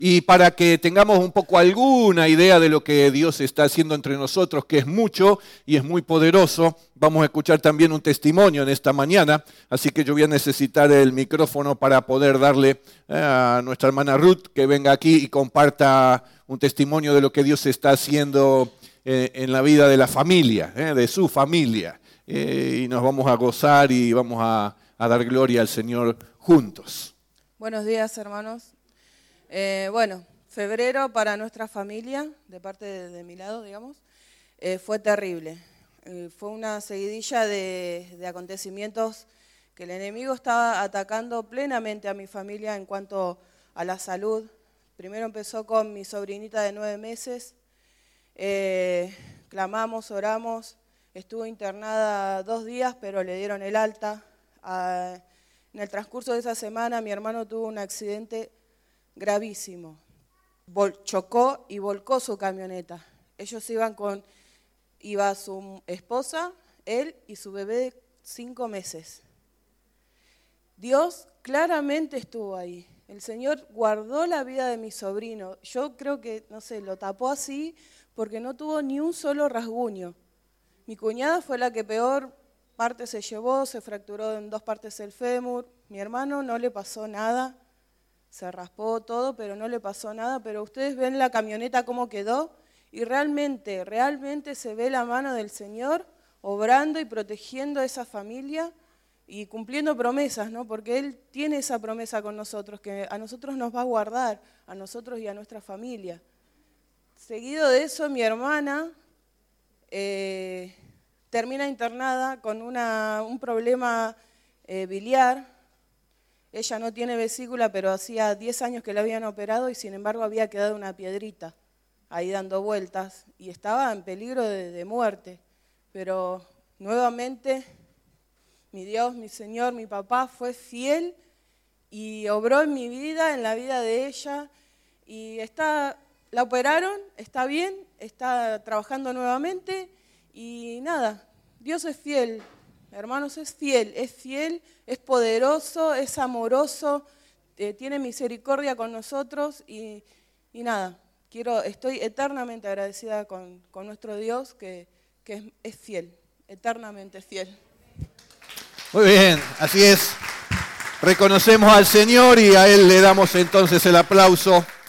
Y para que tengamos un poco alguna idea de lo que Dios está haciendo entre nosotros, que es mucho y es muy poderoso, vamos a escuchar también un testimonio en esta mañana. Así que yo voy a necesitar el micrófono para poder darle a nuestra hermana Ruth que venga aquí y comparta un testimonio de lo que Dios está haciendo en la vida de la familia, de su familia. Y nos vamos a gozar y vamos a dar gloria al Señor juntos. Buenos días, hermanos. Febrero para nuestra familia, de parte de mi lado, digamos, fue terrible. Fue una seguidilla de acontecimientos que el enemigo estaba atacando plenamente a mi familia en cuanto a la salud. Primero empezó con mi sobrinita de 9 meses. Clamamos, oramos. Estuvo internada 2 días, pero le dieron el alta. En el transcurso de esa semana, mi hermano tuvo un accidente gravísimo. Chocó y volcó su camioneta. Ellos iba su esposa, él y su bebé de 5 meses. Dios claramente estuvo ahí. El Señor guardó la vida de mi sobrino. Yo creo que, lo tapó así porque no tuvo ni un solo rasguño. Mi cuñada fue la que peor parte se llevó, se fracturó en 2 partes el fémur. Mi hermano no le pasó nada. Se raspó todo, pero no le pasó nada. Pero ustedes ven la camioneta cómo quedó y realmente se ve la mano del Señor obrando y protegiendo a esa familia y cumpliendo promesas, ¿no? Porque Él tiene esa promesa con nosotros, que a nosotros nos va a guardar, a nosotros y a nuestra familia. Seguido de eso, mi hermana termina internada con un problema biliar. Ella no tiene vesícula, pero hacía 10 años que la habían operado y sin embargo había quedado una piedrita ahí dando vueltas y estaba en peligro de muerte. Pero nuevamente mi Dios, mi Señor, mi papá fue fiel y obró en mi vida, en la vida de ella. Y la operaron, está bien, está trabajando nuevamente y nada, Dios es fiel. Hermanos, es fiel, es poderoso, es amoroso, tiene misericordia con nosotros y nada, estoy eternamente agradecida con nuestro Dios que es fiel, eternamente fiel. Muy bien, así es. Reconocemos al Señor y a Él le damos entonces el aplauso.